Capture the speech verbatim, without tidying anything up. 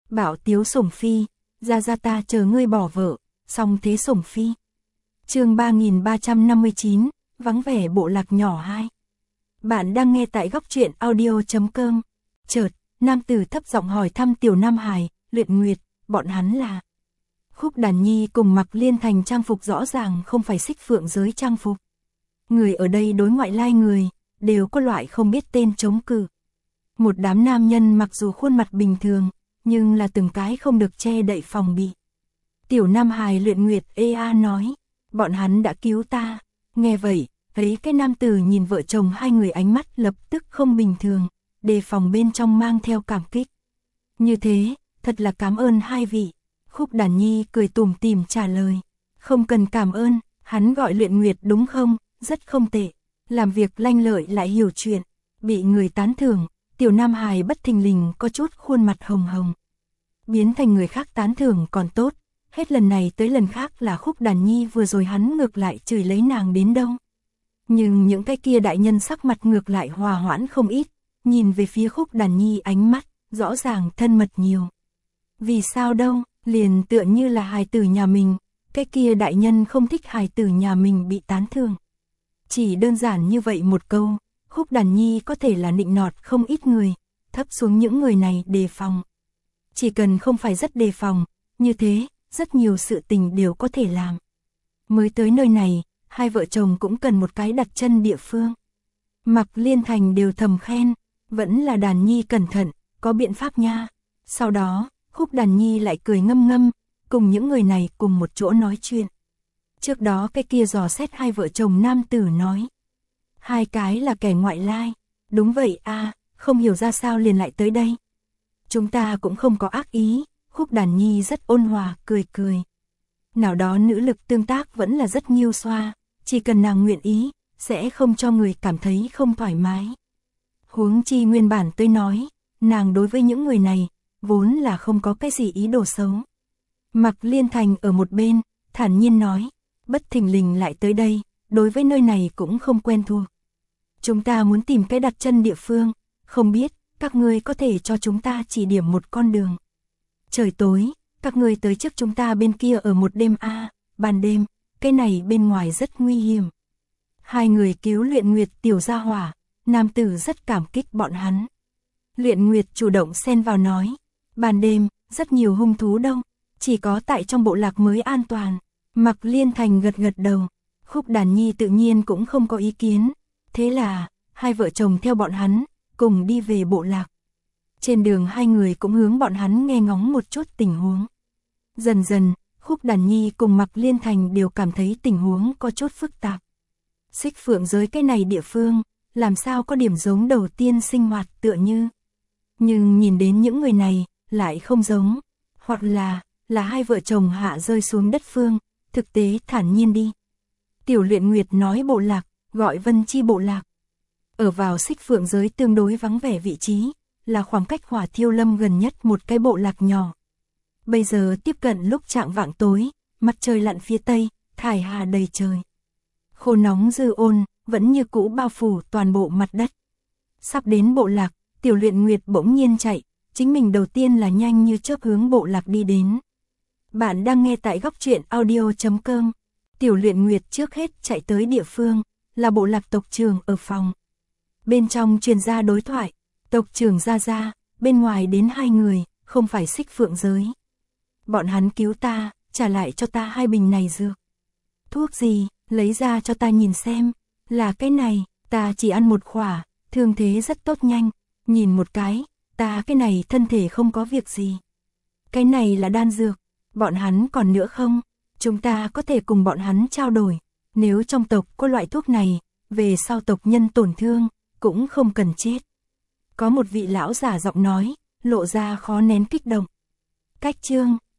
Bảo Tiếu Sủng Phi, ra ra ta chờ ngươi bỏ vợ, xong thế Sủng Phi. Chương ba nghìn ba trăm năm mươi chín, vắng vẻ bộ lạc nhỏ hai. Bạn đang nghe tại góc truyện audio chấm com. Chợt, nam tử thấp giọng hỏi thăm Tiểu Nam Hải, Luyện Nguyệt, bọn hắn là. Khúc Đàn Nhi cùng Mặc Liên Thành trang phục rõ ràng không phải Xích Phượng giới trang phục. Người ở đây đối ngoại lai người, đều có loại không biết tên chống cự. Một đám nam nhân mặc dù khuôn mặt bình thường, nhưng là từng cái không được che đậy phòng bị. Tiểu Nam Hải Luyện Nguyệt ê a nói, bọn hắn đã cứu ta. Nghe vậy, thấy cái nam tử nhìn vợ chồng hai người ánh mắt lập tức không bình thường, đề phòng bên trong mang theo cảm kích. Như thế, thật là cảm ơn hai vị. Khúc Đàn Nhi cười tủm tỉm trả lời, không cần cảm ơn, hắn gọi Luyện Nguyệt đúng không, rất không tệ, làm việc lanh lợi lại hiểu chuyện, bị người tán thưởng. Tiểu Nam Hải bất thình lình có chút khuôn mặt hồng hồng. Biến thành người khác tán thưởng còn tốt, hết lần này tới lần khác là Khúc Đàn Nhi vừa rồi hắn ngược lại chửi lấy nàng đến đâu. Nhưng những cái kia đại nhân sắc mặt ngược lại hòa hoãn không ít, nhìn về phía Khúc Đàn Nhi ánh mắt, rõ ràng thân mật nhiều. Vì sao đâu, liền tựa như là hài tử nhà mình, cái kia đại nhân không thích hài tử nhà mình bị tán thưởng. Chỉ đơn giản như vậy một câu, Khúc Đàn Nhi có thể là nịnh nọt không ít người, thấp xuống những người này đề phòng. Chỉ cần không phải rất đề phòng, như thế, rất nhiều sự tình đều có thể làm. Mới tới nơi này, hai vợ chồng cũng cần một cái đặt chân địa phương. Mặc Liên Thành đều thầm khen, vẫn là Đàn Nhi cẩn thận, có biện pháp nha. Sau đó, Khúc Đàn Nhi lại cười ngâm ngâm, cùng những người này cùng một chỗ nói chuyện. Trước đó cái kia dò xét hai vợ chồng nam tử nói. Hai cái là kẻ ngoại lai. Đúng vậy a, không hiểu ra sao liền lại tới đây. Chúng ta cũng không có ác ý. Khúc Đàn Nhi rất ôn hòa, cười cười. Nào đó nữ lực tương tác vẫn là rất nhiêu xoa, chỉ cần nàng nguyện ý, sẽ không cho người cảm thấy không thoải mái. Huống chi nguyên bản tôi nói, nàng đối với những người này, vốn là không có cái gì ý đồ xấu. Mặc Liên Thành ở một bên, thản nhiên nói, bất thình lình lại tới đây, đối với nơi này cũng không quen thuộc. Chúng ta muốn tìm cái đặt chân địa phương, không biết, các ngươi có thể cho chúng ta chỉ điểm một con đường. Trời tối, các ngươi tới trước chúng ta bên kia ở một đêm a, à, ban đêm, cái này bên ngoài rất nguy hiểm. Hai người cứu Luyện Nguyệt tiểu gia hỏa, nam tử rất cảm kích bọn hắn. Luyện Nguyệt chủ động xen vào nói, ban đêm, rất nhiều hung thú đâu, chỉ có tại trong bộ lạc mới an toàn. Mặc Liên Thành gật gật đầu, Khúc Đàn Nhi tự nhiên cũng không có ý kiến, thế là, hai vợ chồng theo bọn hắn, cùng đi về bộ lạc. Trên đường hai người cũng hướng bọn hắn nghe ngóng một chút tình huống. Dần dần, Khúc Đàn Nhi cùng Mặc Liên Thành đều cảm thấy tình huống có chút phức tạp. Xích Phượng giới cái này địa phương, làm sao có điểm giống đầu tiên sinh hoạt tựa như. Nhưng nhìn đến những người này, lại không giống. Hoặc là, là hai vợ chồng hạ rơi xuống đất phương, thực tế thản nhiên đi. Tiểu Luyện Nguyệt nói bộ lạc, gọi Vân Chi bộ lạc. Ở vào Xích Phượng giới tương đối vắng vẻ vị trí, là khoảng cách Hỏa Thiêu Lâm gần nhất một cái bộ lạc nhỏ. Bây giờ tiếp cận lúc chạng vạng tối, mặt trời lặn phía tây, thải hà đầy trời. Khô nóng dư ôn, vẫn như cũ bao phủ toàn bộ mặt đất. Sắp đến bộ lạc, Tiểu Luyện Nguyệt bỗng nhiên chạy, chính mình đầu tiên là nhanh như chớp hướng bộ lạc đi đến. Bạn đang nghe tại góc truyện audio chấm com. Tiểu Luyện Nguyệt trước hết chạy tới địa phương, là bộ lạc tộc trưởng ở phòng. Bên trong truyền ra đối thoại, tộc trưởng ra ra, bên ngoài đến hai người, không phải Xích Phượng giới. Bọn hắn cứu ta, trả lại cho ta hai bình này dược. Thuốc gì, lấy ra cho ta nhìn xem, là cái này, ta chỉ ăn một khỏa, thương thế rất tốt nhanh, nhìn một cái, ta cái này thân thể không có việc gì. Cái này là đan dược, bọn hắn còn nữa không? Chúng ta có thể cùng bọn hắn trao đổi, nếu trong tộc có loại thuốc này, về sau tộc nhân tổn thương, cũng không cần chết. Có một vị lão giả giọng nói, lộ ra khó nén kích động. Cách chương